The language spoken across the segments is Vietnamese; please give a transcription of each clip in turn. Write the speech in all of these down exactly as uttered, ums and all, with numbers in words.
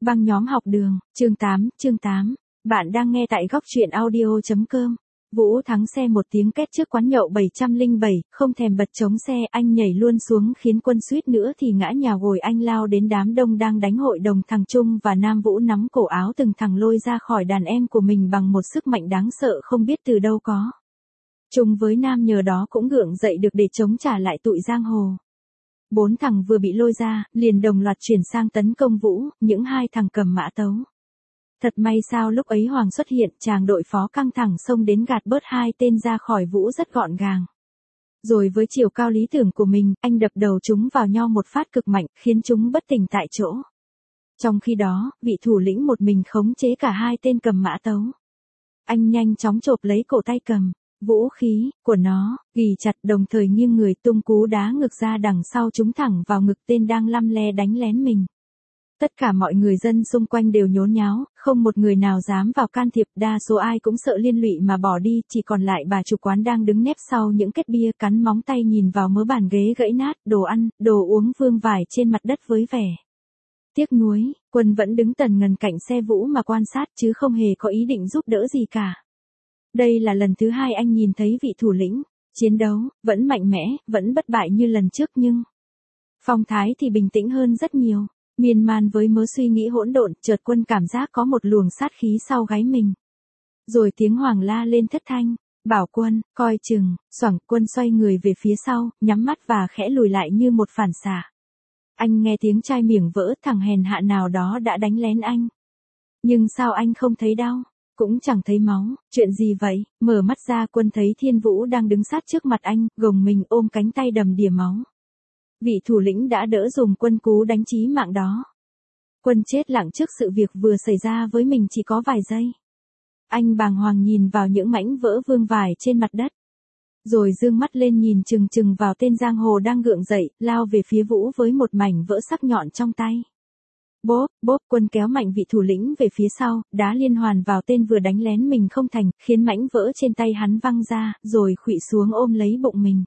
Băng nhóm học đường, chương tám, chương tám. Bạn đang nghe tại góc truyện audio chấm com. Vũ thắng xe một tiếng két trước quán nhậu bảy trăm lẻ bảy, không thèm bật chống xe, anh nhảy luôn xuống khiến Quân suýt nữa thì ngã nhào gồi. Anh lao đến đám đông đang đánh hội đồng, thằng Trung và Nam Vũ nắm cổ áo từng thằng lôi ra khỏi đàn em của mình bằng một sức mạnh đáng sợ không biết từ đâu có. Trung với Nam nhờ đó cũng gượng dậy được để chống trả lại tụi giang hồ. Bốn thằng vừa bị lôi ra, liền đồng loạt chuyển sang tấn công Vũ, những hai thằng cầm mã tấu. Thật may sao lúc ấy Hoàng xuất hiện, chàng đội phó căng thẳng xông đến gạt bớt hai tên ra khỏi Vũ rất gọn gàng. Rồi với chiều cao lý tưởng của mình, anh đập đầu chúng vào nhau một phát cực mạnh, khiến chúng bất tỉnh tại chỗ. Trong khi đó, vị thủ lĩnh một mình khống chế cả hai tên cầm mã tấu. Anh nhanh chóng chộp lấy cổ tay cầm vũ khí của nó, ghì chặt, đồng thời nghiêng người tung cú đá ngực ra đằng sau trúng thẳng vào ngực tên đang lăm le đánh lén mình. Tất cả mọi người dân xung quanh đều nhốn nháo, không một người nào dám vào can thiệp, đa số ai cũng sợ liên lụy mà bỏ đi, chỉ còn lại bà chủ quán đang đứng nép sau những kết bia, cắn móng tay nhìn vào mớ bàn ghế gãy nát, đồ ăn, đồ uống vương vãi trên mặt đất với vẻ tiếc nuối. Quân vẫn đứng tần ngần cạnh xe Vũ mà quan sát chứ không hề có ý định giúp đỡ gì cả. Đây là lần thứ hai anh nhìn thấy vị thủ lĩnh chiến đấu, vẫn mạnh mẽ, vẫn bất bại như lần trước nhưng phong thái thì bình tĩnh hơn rất nhiều. Miên man với mớ suy nghĩ hỗn độn, chợt Quân cảm giác có một luồng sát khí sau gáy mình. Rồi tiếng Hoàng la lên thất thanh, bảo Quân, coi chừng. Xoảng. Quân xoay người về phía sau, nhắm mắt và khẽ lùi lại như một phản xạ. Anh nghe tiếng chai miệng vỡ, thằng hèn hạ nào đó đã đánh lén anh. Nhưng sao anh không thấy đau? Cũng chẳng thấy máu, chuyện gì vậy? Mở mắt ra, Quân thấy Thiên Vũ đang đứng sát trước mặt anh, gồng mình ôm cánh tay đầm đìa máu. Vị thủ lĩnh đã đỡ dùm Quân cú đánh chí mạng đó. Quân chết lặng trước sự việc vừa xảy ra với mình chỉ có vài giây. Anh bàng hoàng nhìn vào những mảnh vỡ vương vãi trên mặt đất. Rồi dương mắt lên nhìn chừng chừng vào tên giang hồ đang gượng dậy, lao về phía Vũ với một mảnh vỡ sắc nhọn trong tay. Bốp, bốp. Quân kéo mạnh vị thủ lĩnh về phía sau, đá liên hoàn vào tên vừa đánh lén mình không thành, khiến mảnh vỡ trên tay hắn văng ra, rồi khuỵu xuống ôm lấy bụng mình.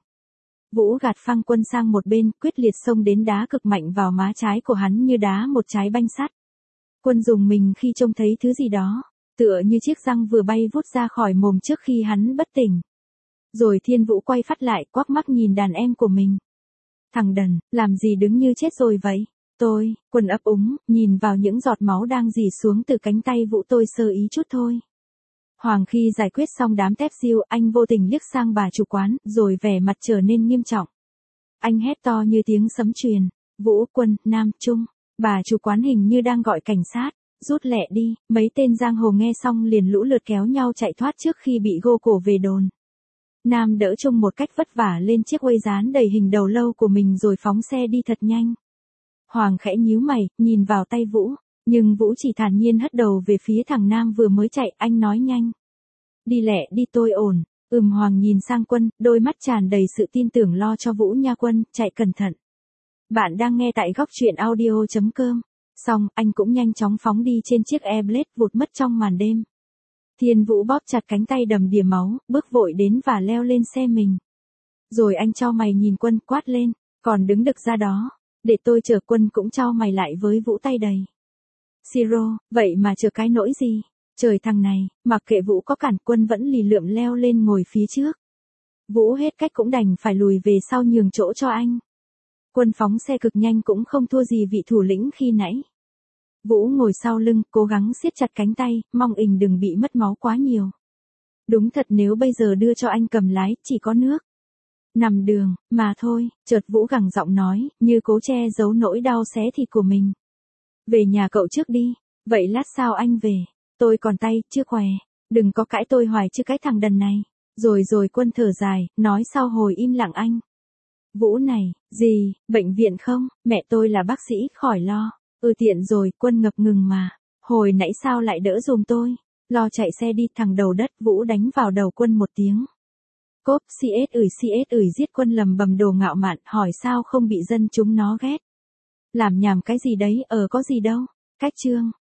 Vũ gạt phăng Quân sang một bên, quyết liệt xông đến đá cực mạnh vào má trái của hắn như đá một trái banh sắt. Quân dùng mình khi trông thấy thứ gì đó, tựa như chiếc răng vừa bay vút ra khỏi mồm trước khi hắn bất tỉnh. Rồi Thiên Vũ quay phát lại, quắc mắt nhìn đàn em của mình. Thằng đần, làm gì đứng như chết rồi vậy? Tôi, Quân ấp úng, nhìn vào những giọt máu đang rỉ xuống từ cánh tay Vũ, tôi sơ ý chút thôi. Hoàng khi giải quyết xong đám tép diêu, anh vô tình liếc sang bà chủ quán, rồi vẻ mặt trở nên nghiêm trọng. Anh hét to như tiếng sấm truyền, Vũ, Quân, Nam, Trung. Bà chủ quán hình như đang gọi cảnh sát, rút lẹ đi. Mấy tên giang hồ nghe xong liền lũ lượt kéo nhau chạy thoát trước khi bị gô cổ về đồn. Nam đỡ Trung một cách vất vả lên chiếc quây dán đầy hình đầu lâu của mình rồi phóng xe đi thật nhanh. Hoàng khẽ nhíu mày, nhìn vào tay Vũ, nhưng Vũ chỉ thản nhiên hất đầu về phía thằng Nam vừa mới chạy. Anh nói nhanh, đi lẹ đi, tôi ổn. Ừm. Hoàng nhìn sang Quân, đôi mắt tràn đầy sự tin tưởng, lo cho Vũ nha Quân, chạy cẩn thận. Bạn đang nghe tại góc truyện audio chấm com. Xong, anh cũng nhanh chóng phóng đi trên chiếc Airblade vụt mất trong màn đêm. Thiên Vũ bóp chặt cánh tay đầm đìa máu, bước vội đến và leo lên xe mình. Rồi anh chau mày nhìn Quân, quát lên, còn đứng đực ra đó, để tôi chở. Quân cũng chau mày lại với Vũ tay đầy siro, vậy mà chờ cái nỗi gì? Trời, thằng này, mặc kệ Vũ có cản, Quân vẫn lì lượm leo lên ngồi phía trước. Vũ hết cách cũng đành phải lùi về sau nhường chỗ cho anh. Quân phóng xe cực nhanh cũng không thua gì vị thủ lĩnh khi nãy. Vũ ngồi sau lưng, cố gắng siết chặt cánh tay, mong ình đừng bị mất máu quá nhiều. Đúng thật, nếu bây giờ đưa cho anh cầm lái, chỉ có nước nằm đường mà thôi. Chợt Vũ gằn giọng nói, như cố che giấu nỗi đau xé thịt của mình. Về nhà cậu trước đi, vậy lát sao anh về? Tôi còn tay, chưa khỏe. Đừng có cãi tôi hoài chứ cái thằng đần này. Rồi rồi. Quân thở dài, nói sau hồi im lặng anh. Vũ này, gì, bệnh viện không? Mẹ tôi là bác sĩ, khỏi lo. Ừ, tiện rồi. Quân ngập ngừng mà. Hồi nãy sao lại đỡ dùm tôi? Lo chạy xe đi, thằng đầu đất. Vũ đánh vào đầu Quân một tiếng. Cốp. CS ửi CS ửi giết. Quân lầm bầm đồ ngạo mạn, hỏi sao không bị dân chúng nó ghét. Làm nhảm cái gì đấy, ờ có gì đâu. Cách chương.